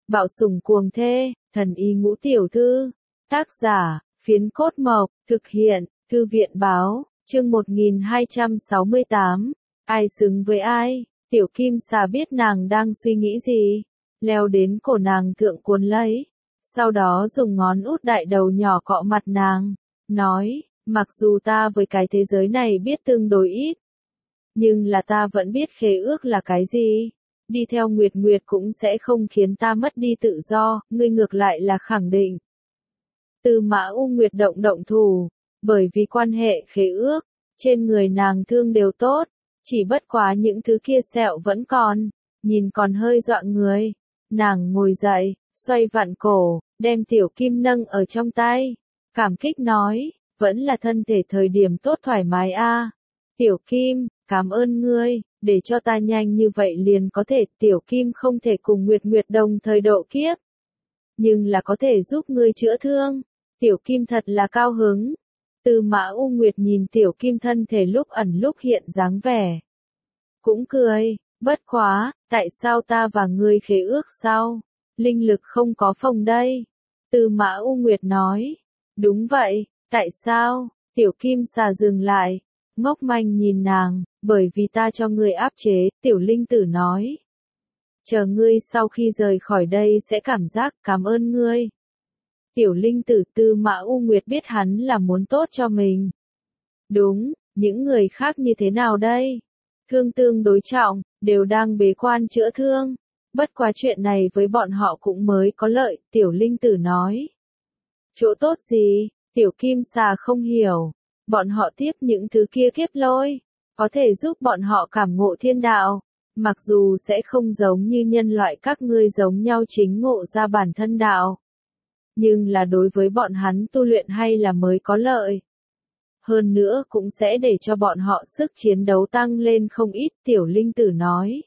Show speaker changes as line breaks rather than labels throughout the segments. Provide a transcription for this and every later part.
Bạo sủng cuồng thê, thần y ngũ tiểu thư. Tác giả, Phiến Cốt Mộc, thực hiện, Thư viện báo, chương 1268. Ai xứng với ai? Tiểu Kim Xà biết nàng đang suy nghĩ gì, leo đến cổ nàng thượng cuốn lấy, sau đó dùng ngón út đại đầu nhỏ cọ mặt nàng, nói, mặc dù ta với cái thế giới này biết tương đối ít, nhưng là ta vẫn biết khế ước là cái gì. Đi theo Nguyệt Nguyệt cũng sẽ không khiến ta mất đi tự do, ngươi ngược lại là khẳng định. Tư Mã U Nguyệt động thủ, bởi vì quan hệ khế ước, trên người nàng thương đều tốt, chỉ bất quá những thứ kia sẹo vẫn còn, nhìn còn hơi dọa người. Nàng ngồi dậy, xoay vặn cổ, đem Tiểu Kim nâng ở trong tay, cảm kích nói, vẫn là thân thể thời điểm tốt thoải mái a. Tiểu Kim, cảm ơn ngươi, để cho ta nhanh như vậy liền có thể. Tiểu Kim không thể cùng Nguyệt Nguyệt đồng thời độ kiếp, nhưng là có thể giúp ngươi chữa thương. Tiểu Kim thật là cao hứng. Tư Mã U Nguyệt nhìn Tiểu Kim thân thể lúc ẩn lúc hiện dáng vẻ, cũng cười, bất quá, tại sao ta và ngươi khế ước sao? Linh lực không có phòng đây. Tư Mã U Nguyệt nói, đúng vậy, tại sao? Tiểu Kim Xà dừng lại, ngốc manh nhìn nàng, bởi vì ta cho ngươi áp chế. Tiểu Linh Tử nói, chờ ngươi sau khi rời khỏi đây sẽ cảm giác cảm ơn ngươi. Tiểu Linh Tử. Tư Mã U Nguyệt biết hắn là muốn tốt cho mình. Đúng, những người khác như thế nào đây? Thương tương đối trọng, đều đang bế quan chữa thương. Bất quá chuyện này với bọn họ cũng mới có lợi. Tiểu Linh Tử nói, chỗ tốt gì? Tiểu Kim Xà không hiểu. Bọn họ tiếp những thứ kia kiếp lôi, có thể giúp bọn họ cảm ngộ thiên đạo. Mặc dù sẽ không giống như nhân loại các ngươi giống nhau chính ngộ ra bản thân đạo, nhưng là đối với bọn hắn tu luyện hay là mới có lợi. Hơn nữa cũng sẽ để cho bọn họ sức chiến đấu tăng lên không ít. Tiểu Linh Tử nói,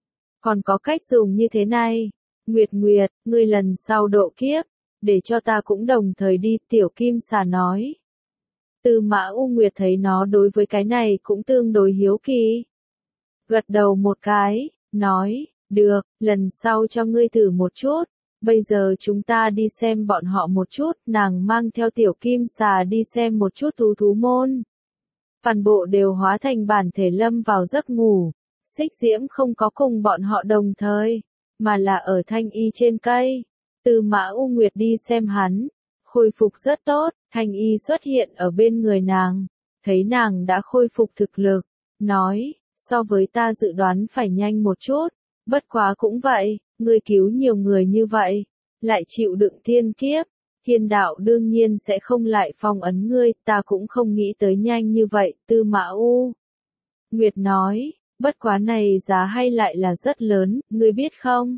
còn có cách dùng như thế này. Nguyệt Nguyệt, ngươi lần sau độ kiếp, để cho ta cũng đồng thời đi. Tiểu Kim Xà nói. Tư Mã U Nguyệt thấy nó đối với cái này cũng tương đối hiếu kỳ, gật đầu một cái, nói, được, lần sau cho ngươi thử một chút. Bây giờ chúng ta đi xem bọn họ một chút. Nàng mang theo Tiểu Kim Xà đi xem một chút thú môn. Toàn bộ đều hóa thành bản thể lâm vào giấc ngủ. Xích Diễm không có cùng bọn họ đồng thời, mà là ở Thanh Y trên cây. Tư Mã U Nguyệt đi xem hắn, khôi phục rất tốt. Thanh Y xuất hiện ở bên người nàng, thấy nàng đã khôi phục thực lực, nói, so với ta dự đoán phải nhanh một chút, bất quá cũng vậy, ngươi cứu nhiều người như vậy, lại chịu đựng thiên kiếp, thiên đạo đương nhiên sẽ không lại phong ấn ngươi. Ta cũng không nghĩ tới nhanh như vậy. Tư Mã U Nguyệt nói, bất quá này giá hay lại là rất lớn, ngươi biết không?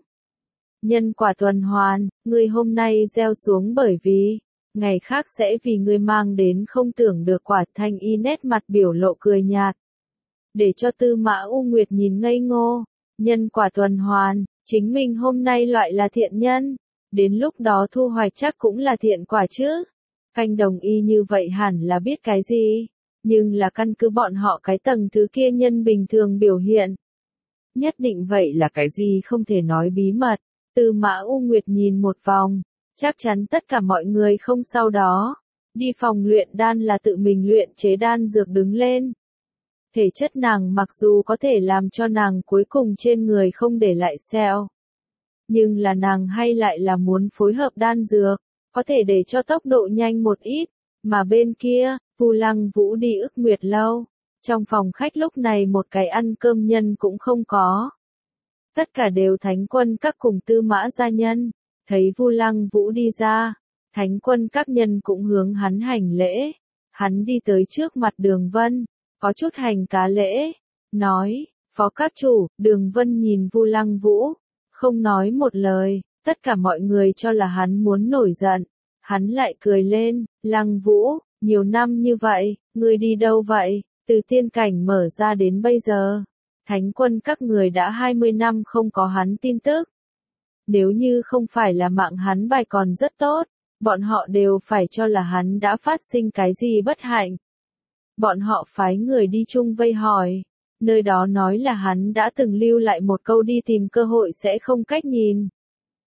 Nhân quả tuần hoàn, ngươi hôm nay gieo xuống bởi vì, ngày khác sẽ vì ngươi mang đến không tưởng được quả. Thanh Y nét mặt biểu lộ cười nhạt, để cho Tư Mã U Nguyệt nhìn ngây ngô. Nhân quả tuần hoàn, chính mình hôm nay loại là thiện nhân, đến lúc đó thu hoạch chắc cũng là thiện quả chứ. Canh Đồng Y như vậy hẳn là biết cái gì, nhưng là căn cứ bọn họ cái tầng thứ kia nhân bình thường biểu hiện, nhất định vậy là cái gì không thể nói bí mật. Tư Mã U Nguyệt nhìn một vòng, chắc chắn tất cả mọi người không sau đó, đi phòng luyện đan là tự mình luyện chế đan dược đứng lên. Thể chất nàng mặc dù có thể làm cho nàng cuối cùng trên người không để lại sẹo, nhưng là nàng hay lại là muốn phối hợp đan dược, có thể để cho tốc độ nhanh một ít. Mà bên kia, Vu Lăng Vũ đi Ức Nguyệt lâu, trong phòng khách lúc này một cái ăn cơm nhân cũng không có. Tất cả đều Thánh Quân các cùng Tư Mã gia nhân. Thấy Vu Lăng Vũ đi ra, Thánh Quân các nhân cũng hướng hắn hành lễ. Hắn đi tới trước mặt Đường Vân, có chút hành cá lễ, nói, phó các chủ. Đường Vân nhìn Vu Lăng Vũ, không nói một lời. Tất cả mọi người cho là hắn muốn nổi giận, hắn lại cười lên. Lăng Vũ, nhiều năm như vậy, ngươi đi đâu vậy? Từ tiên cảnh mở ra đến bây giờ, Thánh Quân các người đã 20 năm không có hắn tin tức. Nếu như không phải là mạng hắn bài còn rất tốt, bọn họ đều phải cho là hắn đã phát sinh cái gì bất hạnh. Bọn họ phái người đi chung vây hỏi, nơi đó nói là hắn đã từng lưu lại một câu đi tìm cơ hội sẽ không cách nhìn.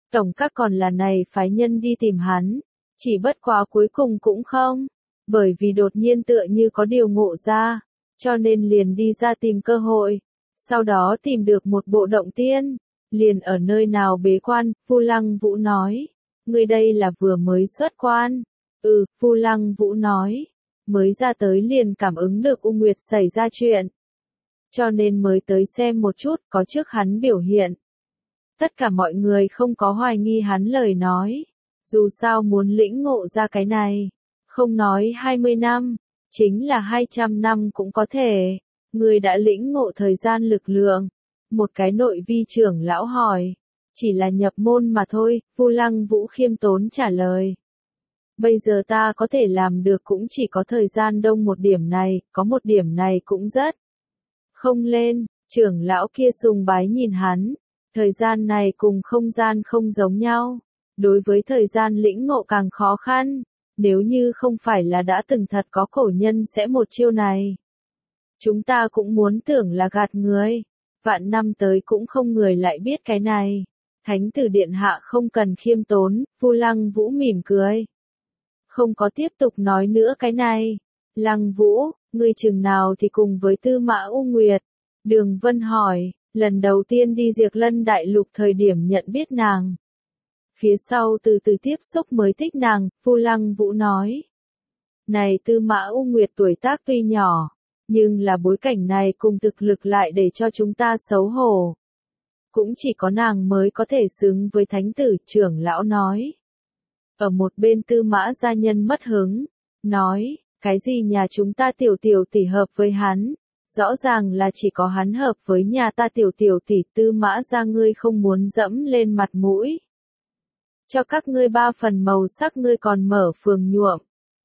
tổng các còn là này phái nhân đi tìm hắn, chỉ bất quá cuối cùng cũng không, bởi vì đột nhiên tựa như có điều ngộ ra, cho nên liền đi ra tìm cơ hội, sau đó tìm được một bộ động tiên, liền ở nơi nào bế quan, Phu Lăng Vũ nói, người đây là vừa mới xuất quan, Phu Lăng Vũ nói, mới ra tới liền cảm ứng được U Nguyệt xảy ra chuyện, cho nên mới tới xem một chút, có trước hắn biểu hiện. Tất cả mọi người không có hoài nghi hắn lời nói, dù sao muốn lĩnh ngộ ra cái này, không nói 20 năm, chính là 200 năm cũng có thể, người đã lĩnh ngộ thời gian lực lượng. Một cái nội vi trưởng lão hỏi, chỉ là nhập môn mà thôi, Phu Lăng Vũ khiêm tốn trả lời. Bây giờ ta có thể làm được cũng chỉ có thời gian đông một điểm này, có một điểm này cũng rất không lên, trưởng lão kia sùng bái nhìn hắn, thời gian này cùng không gian không giống nhau, đối với thời gian lĩnh ngộ càng khó khăn, nếu như không phải là đã từng thật có cổ nhân sẽ một chiêu này. Chúng ta cũng muốn tưởng là gạt người, vạn năm tới cũng không người lại biết cái này. Thánh tử điện hạ không cần khiêm tốn, Phu Lăng Vũ mỉm cười. Không có tiếp tục nói nữa cái này. Lăng Vũ, ngươi chừng nào thì cùng với Tư Mã U Nguyệt? Đường Vân hỏi, lần đầu tiên đi Diệt Lân Đại Lục thời điểm nhận biết nàng. Phía sau từ từ tiếp xúc mới thích nàng, Phu Lăng Vũ nói. Này Tư Mã U Nguyệt tuổi tác tuy nhỏ, nhưng là bối cảnh này cùng thực lực lại để cho chúng ta xấu hổ. Cũng chỉ có nàng mới có thể xứng với thánh tử, trưởng lão nói. Ở một bên Tư Mã gia nhân mất hứng, nói, cái gì nhà chúng ta tiểu tỷ hợp với hắn, rõ ràng là chỉ có hắn hợp với nhà ta tiểu tỷ, Tư Mã gia ngươi không muốn dẫm lên mặt mũi. Cho các ngươi 3 phần màu sắc ngươi còn mở phường nhuộm.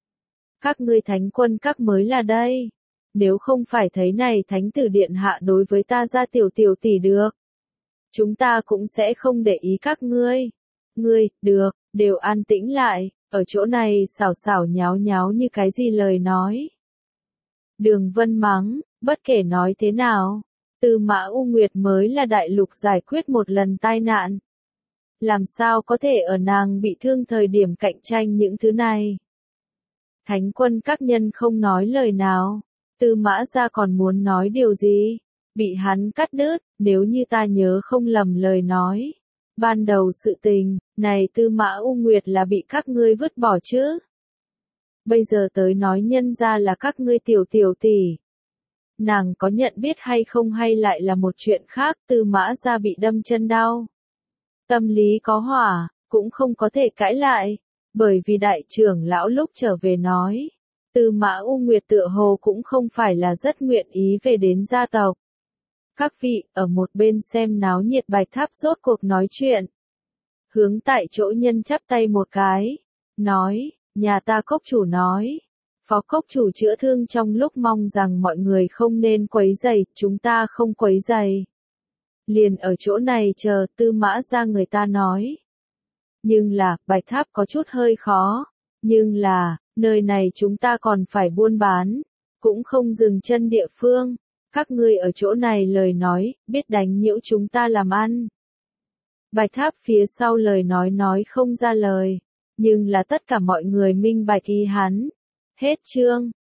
Các ngươi thánh quân các mới là đây. Nếu không phải thấy này thánh tử điện hạ đối với ta ra tiểu tỷ được. Chúng ta cũng sẽ không để ý các ngươi. Ngươi, được, đều an tĩnh lại, ở chỗ này xảo xảo nháo nháo như cái gì lời nói. Đường Vân mắng, bất kể nói thế nào, Tư Mã U Nguyệt mới là đại lục giải quyết một lần tai nạn. Làm sao có thể ở nàng bị thương thời điểm cạnh tranh những thứ này. Thánh quân các nhân không nói lời nào, Tư Mã gia còn muốn nói điều gì, bị hắn cắt đứt, nếu như ta nhớ không lầm lời nói. Ban đầu sự tình, này Tư Mã U Nguyệt là bị các ngươi vứt bỏ chứ. Bây giờ tới nói nhân ra là các ngươi tiểu tỷ. Nàng có nhận biết hay không hay lại là một chuyện khác, Tư Mã gia bị đâm chân đau. Tâm lý có hỏa, cũng không có thể cãi lại, bởi vì đại trưởng lão lúc trở về nói. Tư Mã U Nguyệt tựa hồ cũng không phải là rất nguyện ý về đến gia tộc. Các vị, ở một bên xem náo nhiệt Bạch Tháp rốt cuộc nói chuyện. Hướng tại chỗ nhân chắp tay một cái, nói, nhà ta cốc chủ nói. Phó cốc chủ chữa thương trong lúc mong rằng mọi người không nên quấy rầy, chúng ta không quấy rầy. Liền ở chỗ này chờ Tư Mã ra người ta nói. Nhưng là, Bạch Tháp có chút hơi khó. Nhưng là, nơi này chúng ta còn phải buôn bán. Cũng không dừng chân địa phương. Các ngươi ở chỗ này lời nói, biết đánh nhiễu chúng ta làm ăn. Bạch Tháp phía sau lời nói không ra lời. Nhưng là tất cả mọi người minh bạch ý hắn. Hết chương.